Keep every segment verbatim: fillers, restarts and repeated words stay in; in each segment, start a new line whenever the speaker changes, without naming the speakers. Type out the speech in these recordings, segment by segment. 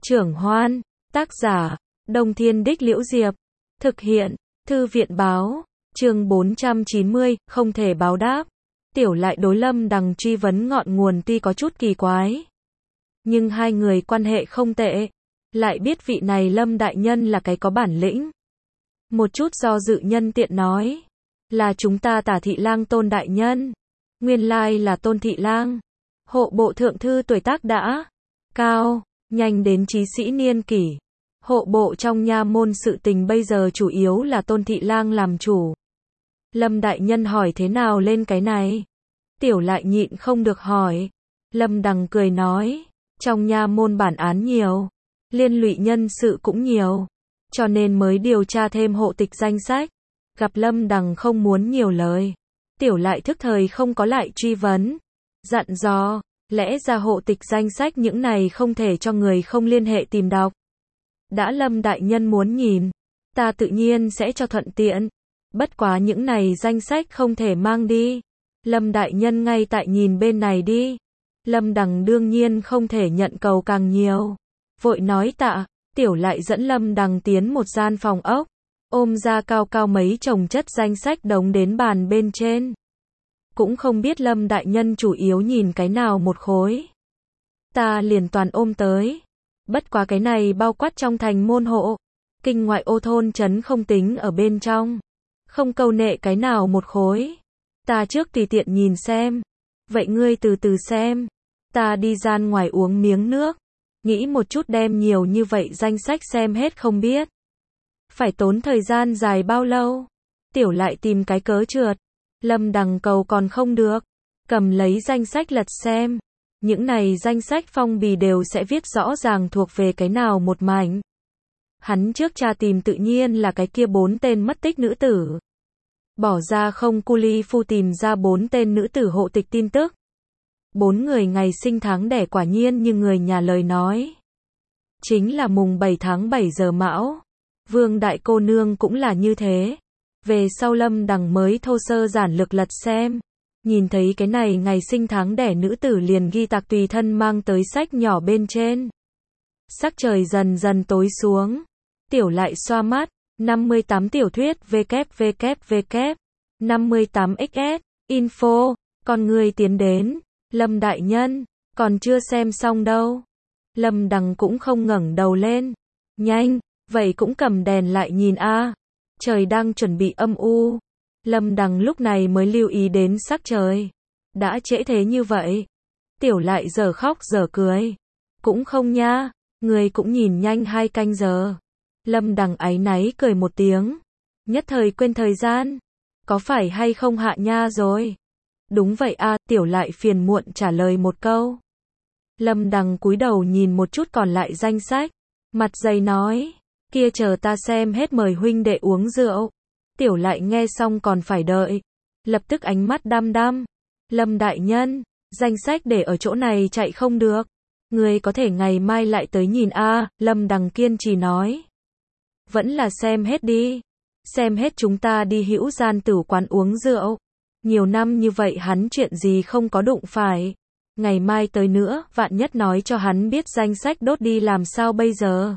Trưởng Hoan, tác giả, Đông Thiên Đích Liễu Diệp, thực hiện, Thư viện báo, chương bốn trăm chín mươi, không thể báo đáp. Tiểu Lại đối Lâm Đằng truy vấn ngọn nguồn tuy có chút kỳ quái, nhưng hai người quan hệ không tệ, lại biết vị này Lâm đại nhân là cái có bản lĩnh. Một chút do dự nhân tiện nói, là chúng ta Tả Thị Lang Tôn đại nhân. Nguyên lai là Tôn Thị Lang, hộ bộ thượng thư tuổi tác đã cao, nhanh đến trí sĩ niên kỷ. Hộ bộ trong nha môn sự tình bây giờ chủ yếu là Tôn Thị Lang làm chủ. Lâm đại nhân hỏi thế nào lên cái này? Tiểu Lại nhịn không được hỏi. Lâm Đằng cười nói, trong nha môn bản án nhiều, liên lụy nhân sự cũng nhiều, cho nên mới điều tra thêm hộ tịch danh sách. Gặp Lâm Đằng không muốn nhiều lời, Tiểu Lại thức thời không có lại truy vấn, dặn dò, lẽ ra hộ tịch danh sách những này không thể cho người không liên hệ tìm đọc. Đã Lâm đại nhân muốn nhìn, ta tự nhiên sẽ cho thuận tiện, bất quá những này danh sách không thể mang đi. Lâm đại nhân ngay tại nhìn bên này đi. Lâm Đằng đương nhiên không thể nhận cầu càng nhiều, vội nói tạ. Tiểu Lại dẫn Lâm Đằng tiến một gian phòng ốc, ôm ra cao cao mấy chồng chất danh sách đống đến bàn bên trên. Cũng không biết Lâm đại nhân chủ yếu nhìn cái nào một khối, ta liền toàn ôm tới. Bất quá cái này bao quát trong thành môn hộ, kinh ngoại ô thôn trấn không tính ở bên trong, không câu nệ cái nào một khối, ta trước tùy tiện nhìn xem. Vậy ngươi từ từ xem, ta đi gian ngoài uống miếng nước, nghĩ một chút đem nhiều như vậy danh sách xem hết không biết phải tốn thời gian dài bao lâu. Tiểu Lại tìm cái cớ trượt. Lâm Đằng cầu còn không được, cầm lấy danh sách lật xem. Những này danh sách phong bì đều sẽ viết rõ ràng thuộc về cái nào một mảnh. Hắn trước tra tìm tự nhiên là cái kia bốn tên mất tích nữ tử. Bỏ ra không cu li phu tìm ra bốn tên nữ tử hộ tịch tin tức. Bốn người ngày sinh tháng đẻ quả nhiên như người nhà lời nói, chính là mùng bảy tháng bảy giờ mão. Vương đại cô nương cũng là như thế. Về sau Lâm Đằng mới thô sơ giản lược lật xem, nhìn thấy cái này ngày sinh tháng đẻ nữ tử liền ghi tạc tùy thân mang tới sách nhỏ bên trên. Sắc trời dần dần tối xuống, Tiểu Lại xoa mắt, năm mươi tám tiểu thuyết www năm mươi tám x s info, con người tiến đến, Lâm đại nhân, còn chưa xem xong đâu. Lâm Đằng cũng không ngẩng đầu lên, nhanh, vậy cũng cầm đèn lại nhìn a. Trời đang chuẩn bị âm u. Lâm Đằng lúc này mới lưu ý đến sắc trời, đã trễ thế như vậy. Tiểu Lại giờ khóc giờ cười, cũng không nha, người cũng nhìn nhanh hai canh giờ. Lâm Đằng áy náy cười một tiếng, nhất thời quên thời gian, có phải hay không hạ nha rồi? Đúng vậy a. Tiểu Lại phiền muộn trả lời một câu. Lâm Đằng cúi đầu nhìn một chút còn lại danh sách, mặt dày nói, kia chờ ta xem hết mời huynh đệ uống rượu. Tiểu Lại nghe xong còn phải đợi, lập tức ánh mắt đăm đăm. Lâm đại nhân, danh sách để ở chỗ này chạy không được, người có thể ngày mai lại tới nhìn a. Lâm Đằng kiên trì nói, vẫn là xem hết đi, xem hết chúng ta đi Hữu Gian Tử quán uống rượu. Nhiều năm như vậy hắn chuyện gì không có đụng phải, ngày mai tới nữa, vạn nhất nói cho hắn biết danh sách đốt đi làm sao bây giờ.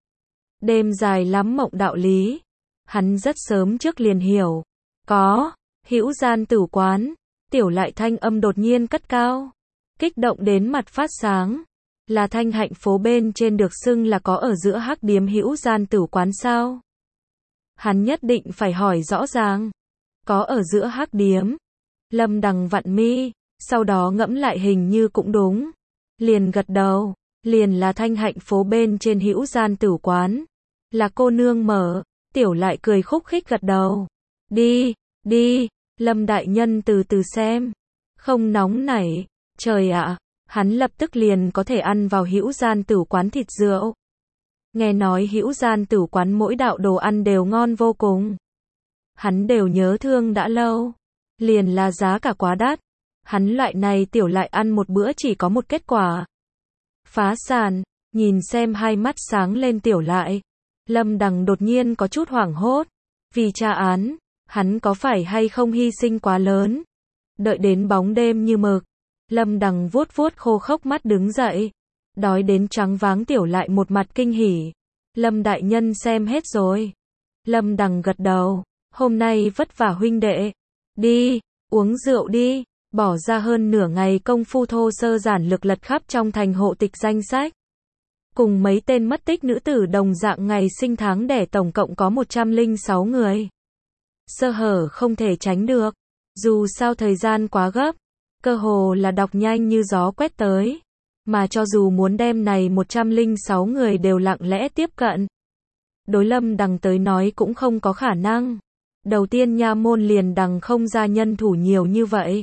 Đêm dài lắm mộng đạo lý, hắn rất sớm trước liền hiểu. Có, Hữu Gian Tử quán. Tiểu Lại thanh âm đột nhiên cất cao, kích động đến mặt phát sáng. Là Thanh Hạnh phố bên trên được xưng là có ở giữa hắc điếm Hữu Gian Tử quán sao? Hắn nhất định phải hỏi rõ ràng. Có ở giữa hắc điếm. Lâm Đằng vặn mi, sau đó ngẫm lại hình như cũng đúng, liền gật đầu. Liền là Thanh Hạnh phố bên trên Hữu Gian Tử quán, là cô nương mở. Tiểu Lại cười khúc khích gật đầu. Đi, đi, Lâm đại nhân từ từ xem, không nóng nảy. Trời ạ, hắn lập tức liền có thể ăn vào Hữu Gian Tử quán thịt rượu. Nghe nói Hữu Gian Tử quán mỗi đạo đồ ăn đều ngon vô cùng, hắn đều nhớ thương đã lâu, liền là giá cả quá đắt. Hắn loại này Tiểu Lại ăn một bữa chỉ có một kết quả, phá sản. Nhìn xem hai mắt sáng lên Tiểu Lại, Lâm Đằng đột nhiên có chút hoảng hốt. Vì tra án, hắn có phải hay không hy sinh quá lớn? Đợi đến bóng đêm như mực, Lâm Đằng vuốt vuốt khô khốc mắt đứng dậy. Đói đến choáng váng Tiểu lại một mặt kinh hỉ. Lâm đại nhân xem hết rồi. Lâm Đằng gật đầu. Hôm nay vất vả huynh đệ. Đi, uống rượu đi. Bỏ ra hơn nửa ngày công phu thô sơ giản lược lật khắp trong thành hộ tịch danh sách. Cùng mấy tên mất tích nữ tử đồng dạng ngày sinh tháng đẻ tổng cộng có một trăm lẻ sáu người. Sơ hở không thể tránh được. Dù sao thời gian quá gấp. Cơ hồ là đọc nhanh như gió quét tới. Mà cho dù muốn đem này một trăm lẻ sáu người đều lặng lẽ tiếp cận. Đối Lâm Đằng tới nói cũng không có khả năng. Đầu tiên nha môn liền đằng không ra nhân thủ nhiều như vậy.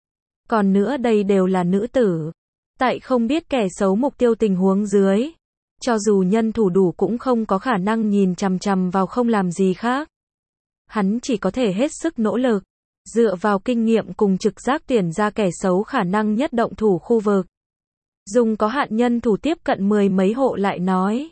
Còn nữa đây đều là nữ tử. Tại không biết kẻ xấu mục tiêu tình huống dưới. Cho dù nhân thủ đủ cũng không có khả năng nhìn chằm chằm vào không làm gì khác. Hắn chỉ có thể hết sức nỗ lực. Dựa vào kinh nghiệm cùng trực giác tuyển ra kẻ xấu khả năng nhất động thủ khu vực. Dùng có hạn nhân thủ tiếp cận mười mấy hộ lại nói.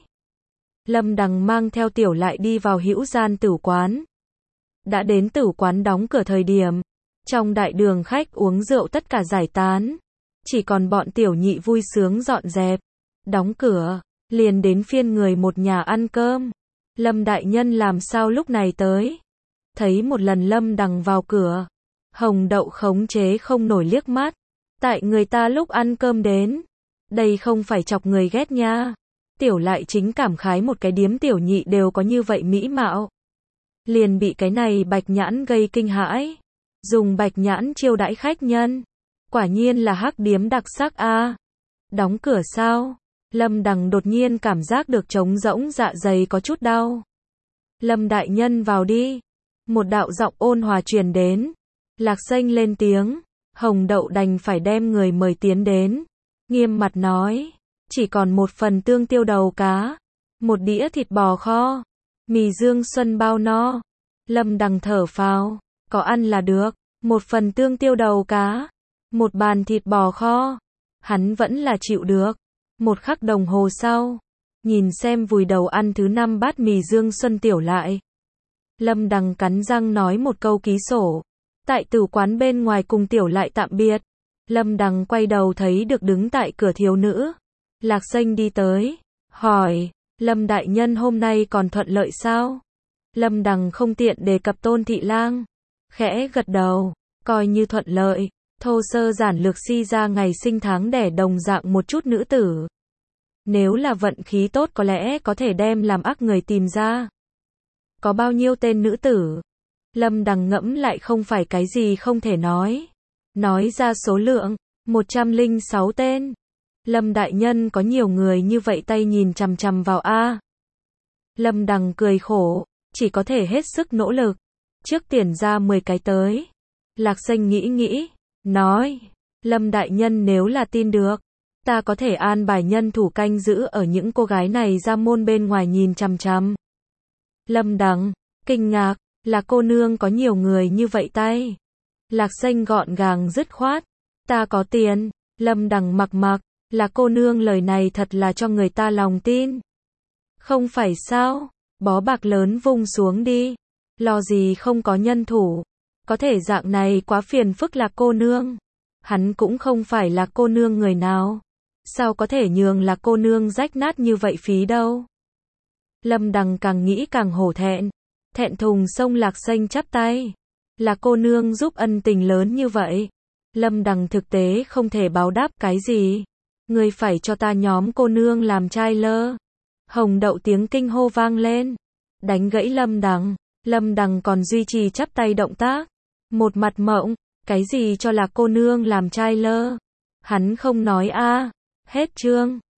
Lâm Đằng mang theo Tiểu lại đi vào hữu gian tửu quán. Đã đến tửu quán đóng cửa thời điểm. Trong đại đường khách uống rượu tất cả giải tán. Chỉ còn bọn Tiểu nhị vui sướng dọn dẹp. Đóng cửa. Liền đến phiên người một nhà ăn cơm. Lâm đại nhân làm sao lúc này tới. Thấy một lần Lâm Đằng vào cửa. Hồng Đậu khống chế không nổi liếc mắt. Tại người ta lúc ăn cơm đến. Đây không phải chọc người ghét nha. Tiểu lại chính cảm khái một cái điếm tiểu nhị đều có như vậy mỹ mạo. Liền bị cái này bạch nhãn gây kinh hãi. Dùng bạch nhãn chiêu đãi khách nhân. Quả nhiên là hắc điếm đặc sắc a. Đóng cửa sao? Lâm Đằng đột nhiên cảm giác được trống rỗng dạ dày có chút đau. Lâm đại nhân vào đi. Một đạo giọng ôn hòa truyền đến. Lạc Xanh lên tiếng. Hồng Đậu đành phải đem người mời tiến đến. Nghiêm mặt nói. Chỉ còn một phần tương tiêu đầu cá. Một đĩa thịt bò kho. Mì dương xuân bao no. Lâm Đằng thở phào. Có ăn là được. Một phần tương tiêu đầu cá. Một bàn thịt bò kho. Hắn vẫn là chịu được. Một khắc đồng hồ sau. Nhìn xem vùi đầu ăn thứ năm bát mì dương xuân Tiểu lại. Lâm Đằng cắn răng nói một câu ký sổ. Tại tử quán bên ngoài cùng Tiểu lại tạm biệt. Lâm Đằng quay đầu thấy được đứng tại cửa thiếu nữ. Lạc Xanh đi tới. Hỏi. Lâm đại nhân hôm nay còn thuận lợi sao? Lâm Đằng không tiện đề cập Tôn thị lang. Khẽ gật đầu. Coi như thuận lợi. Thô sơ giản lược si ra ngày sinh tháng đẻ đồng dạng một chút nữ tử. Nếu là vận khí tốt có lẽ có thể đem làm ác người tìm ra. Có bao nhiêu tên nữ tử? Lâm Đằng ngẫm lại không phải cái gì không thể nói. Nói ra số lượng. một trăm lẻ sáu tên. Lâm đại nhân có nhiều người như vậy tay nhìn chằm chằm vào a. Lâm Đằng cười khổ. Chỉ có thể hết sức nỗ lực. Trước tiền ra mười cái tới. Lạc Xanh nghĩ nghĩ. Nói. Lâm đại nhân nếu là tin được. Ta có thể an bài nhân thủ canh giữ ở những cô gái này ra môn bên ngoài nhìn chằm chằm. Lâm Đằng. Kinh ngạc. Là cô nương có nhiều người như vậy tay. Lạc Xanh gọn gàng dứt khoát. Ta có tiền. Lâm Đằng mặc mặc. Là cô nương lời này thật là cho người ta lòng tin. Không phải sao. Bó bạc lớn vung xuống đi. Lo gì không có nhân thủ. Có thể dạng này quá phiền phức là cô nương. Hắn cũng không phải là cô nương người nào. Sao có thể nhường là cô nương rách nát như vậy phí đâu. Lâm Đằng càng nghĩ càng hổ thẹn. Thẹn thùng xông Lạc Xanh chắp tay. Là cô nương giúp ân tình lớn như vậy. Lâm Đằng thực tế không thể báo đáp cái gì. Người phải cho ta nhóm cô nương làm trai lơ. Hồng Đậu tiếng kinh hô vang lên. Đánh gãy Lâm Đằng. Lâm Đằng còn duy trì chắp tay động tác. Một mặt mộng. Cái gì cho là cô nương làm trai lơ. Hắn không nói a. Hết chương.